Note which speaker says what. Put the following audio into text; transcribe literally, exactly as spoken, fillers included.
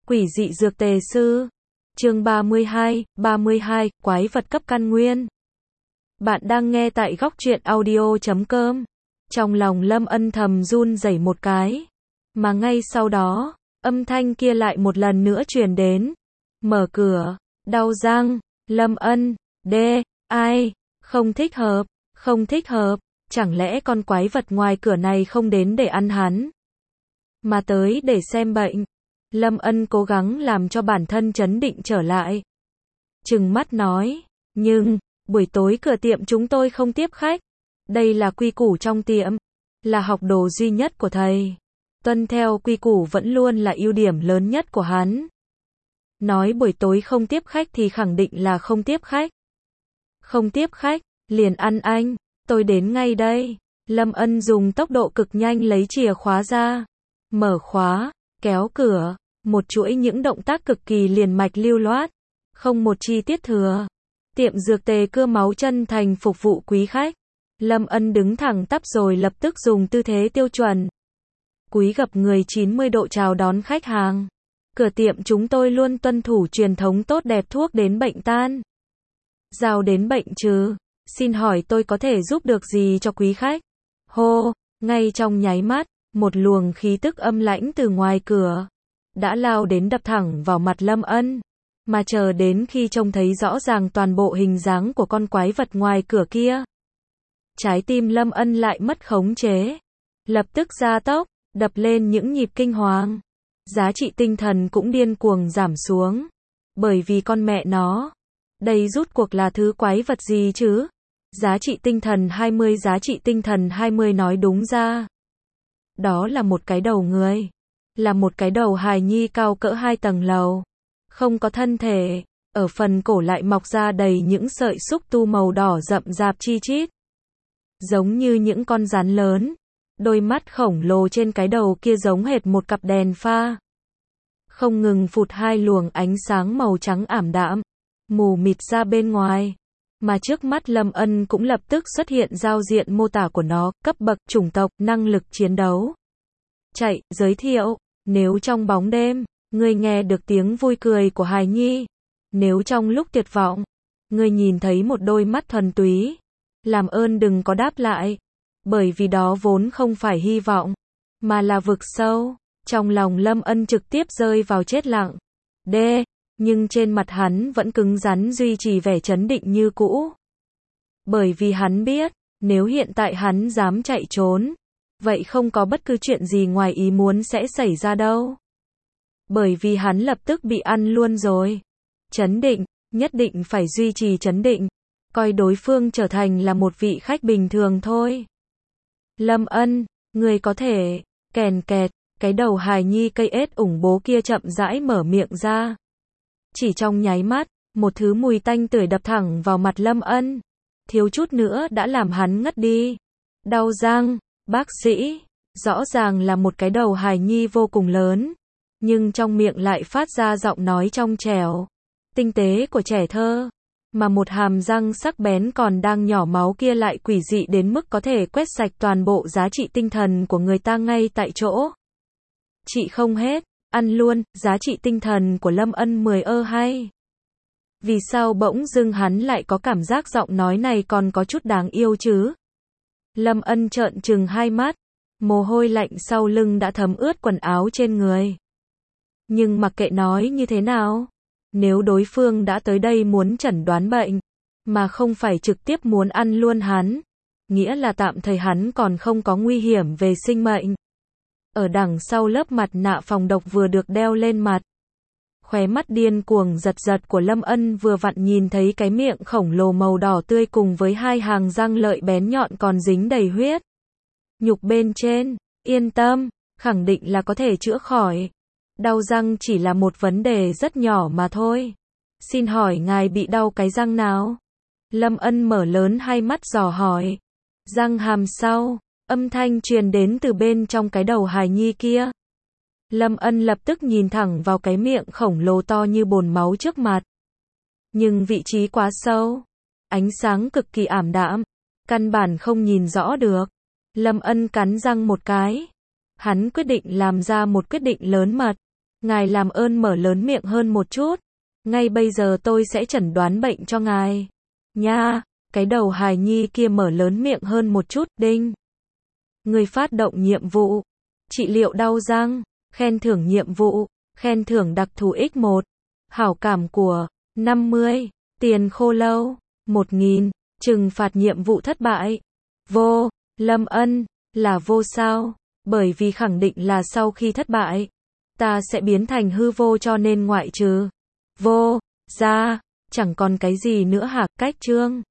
Speaker 1: Quỷ dị dược tề sư. Chương ba mươi hai, ba mươi hai, quái vật cấp căn nguyên. Bạn đang nghe tại góc truyện audio chấm com. Trong lòng Lâm Ân thầm run rẩy một cái. Mà ngay sau đó, âm thanh kia lại một lần nữa truyền đến. Mở cửa, đau răng, Lâm Ân, đê, ai, không thích hợp, không thích hợp, chẳng lẽ con quái vật ngoài cửa này không đến để ăn hắn, mà tới để xem bệnh. Lâm Ân cố gắng làm cho bản thân trấn định trở lại. Trừng mắt nói, nhưng, buổi tối cửa tiệm chúng tôi không tiếp khách. Đây là quy củ trong tiệm, là học đồ duy nhất của thầy. Tuân theo quy củ vẫn luôn là ưu điểm lớn nhất của hắn. Nói buổi tối không tiếp khách thì khẳng định là không tiếp khách. Không tiếp khách, liền ăn anh, tôi đến ngay đây. Lâm Ân dùng tốc độ cực nhanh lấy chìa khóa ra, mở khóa, kéo cửa, một chuỗi những động tác cực kỳ liền mạch lưu loát, không một chi tiết thừa. Tiệm dược tề cưa máu chân thành phục vụ quý khách. Lâm Ân đứng thẳng tắp rồi lập tức dùng tư thế tiêu chuẩn, cúi gập người chín mươi độ chào đón khách hàng. Cửa tiệm chúng tôi luôn tuân thủ truyền thống tốt đẹp thuốc đến bệnh tan, giao đến bệnh trừ. Xin hỏi tôi có thể giúp được gì cho quý khách? Hô, ngay trong nháy mắt, một luồng khí tức âm lãnh từ ngoài cửa đã lao đến đập thẳng vào mặt Lâm Ân. Mà chờ đến khi trông thấy rõ ràng toàn bộ hình dáng của con quái vật ngoài cửa kia, trái tim Lâm Ân lại mất khống chế, lập tức gia tốc, đập lên những nhịp kinh hoàng. Giá trị tinh thần cũng điên cuồng giảm xuống. Bởi vì con mẹ nó, đây rút cuộc là thứ quái vật gì chứ? Giá trị tinh thần hai mươi, giá trị tinh thần hai mươi nói đúng ra, đó là một cái đầu người, là một cái đầu hài nhi cao cỡ hai tầng lầu, không có thân thể, ở phần cổ lại mọc ra đầy những sợi xúc tu màu đỏ rậm rạp chi chít, giống như những con rắn lớn. Đôi mắt khổng lồ trên cái đầu kia giống hệt một cặp đèn pha, không ngừng phụt hai luồng ánh sáng màu trắng ảm đạm, mù mịt ra bên ngoài. Mà trước mắt Lâm Ân cũng lập tức xuất hiện giao diện mô tả của nó, cấp bậc, chủng tộc, năng lực chiến đấu. Chạy, giới thiệu, nếu trong bóng đêm, ngươi nghe được tiếng vui cười của hài nhi, nếu trong lúc tuyệt vọng, ngươi nhìn thấy một đôi mắt thuần túy, làm ơn đừng có đáp lại, bởi vì đó vốn không phải hy vọng, mà là vực sâu. Trong lòng Lâm Ân trực tiếp rơi vào chết lặng. D. Nhưng trên mặt hắn vẫn cứng rắn duy trì vẻ trấn định như cũ. Bởi vì hắn biết, nếu hiện tại hắn dám chạy trốn, vậy không có bất cứ chuyện gì ngoài ý muốn sẽ xảy ra đâu. Bởi vì hắn lập tức bị ăn luôn rồi. Trấn định, nhất định phải duy trì trấn định, coi đối phương trở thành là một vị khách bình thường thôi. Lâm Ân, người có thể, kèn kẹt, cái đầu hài nhi cây ết ủng bố kia chậm rãi mở miệng ra. Chỉ trong nháy mắt, một thứ mùi tanh tưởi đập thẳng vào mặt Lâm Ân, thiếu chút nữa đã làm hắn ngất đi. Đau răng, bác sĩ, rõ ràng là một cái đầu hài nhi vô cùng lớn, nhưng trong miệng lại phát ra giọng nói trong trẻo, tinh tế của trẻ thơ. Mà một hàm răng sắc bén còn đang nhỏ máu kia lại quỷ dị đến mức có thể quét sạch toàn bộ giá trị tinh thần của người ta ngay tại chỗ. Chị không hết, ăn luôn. Giá trị tinh thần của Lâm Ân mười ơ hay. Vì sao bỗng dưng hắn lại có cảm giác giọng nói này còn có chút đáng yêu chứ? Lâm Ân trợn trừng hai mắt, mồ hôi lạnh sau lưng đã thấm ướt quần áo trên người. Nhưng mặc kệ nói như thế nào, nếu đối phương đã tới đây muốn chẩn đoán bệnh, mà không phải trực tiếp muốn ăn luôn hắn, nghĩa là tạm thời hắn còn không có nguy hiểm về sinh mệnh. Ở đằng sau lớp mặt nạ phòng độc vừa được đeo lên mặt, khóe mắt điên cuồng giật giật của Lâm Ân vừa vặn nhìn thấy cái miệng khổng lồ màu đỏ tươi cùng với hai hàng răng lợi bén nhọn còn dính đầy huyết nhục bên trên. Yên tâm, khẳng định là có thể chữa khỏi. Đau răng chỉ là một vấn đề rất nhỏ mà thôi. Xin hỏi ngài bị đau cái răng nào? Lâm Ân mở lớn hai mắt dò hỏi. Răng hàm sau. Âm thanh truyền đến từ bên trong cái đầu hài nhi kia. Lâm Ân lập tức nhìn thẳng vào cái miệng khổng lồ to như bồn máu trước mặt. Nhưng vị trí quá sâu, ánh sáng cực kỳ ảm đạm, căn bản không nhìn rõ được. Lâm Ân cắn răng một cái. Hắn quyết định làm ra một quyết định lớn mật. Ngài làm ơn mở lớn miệng hơn một chút. Ngay bây giờ tôi sẽ chẩn đoán bệnh cho ngài. Nha, cái đầu hài nhi kia mở lớn miệng hơn một chút, đinh. Người phát động nhiệm vụ. Trị liệu đau răng, khen thưởng nhiệm vụ, khen thưởng đặc thù nhân một. Hảo cảm của, năm mươi. Tiền khô lâu, một nghìn. Trừng phạt nhiệm vụ thất bại. Vô, Lâm Ân, là vô sao, bởi vì khẳng định là sau khi thất bại, ta sẽ biến thành hư vô cho nên ngoại trừ vô, ra, chẳng còn cái gì nữa hả, cách chương.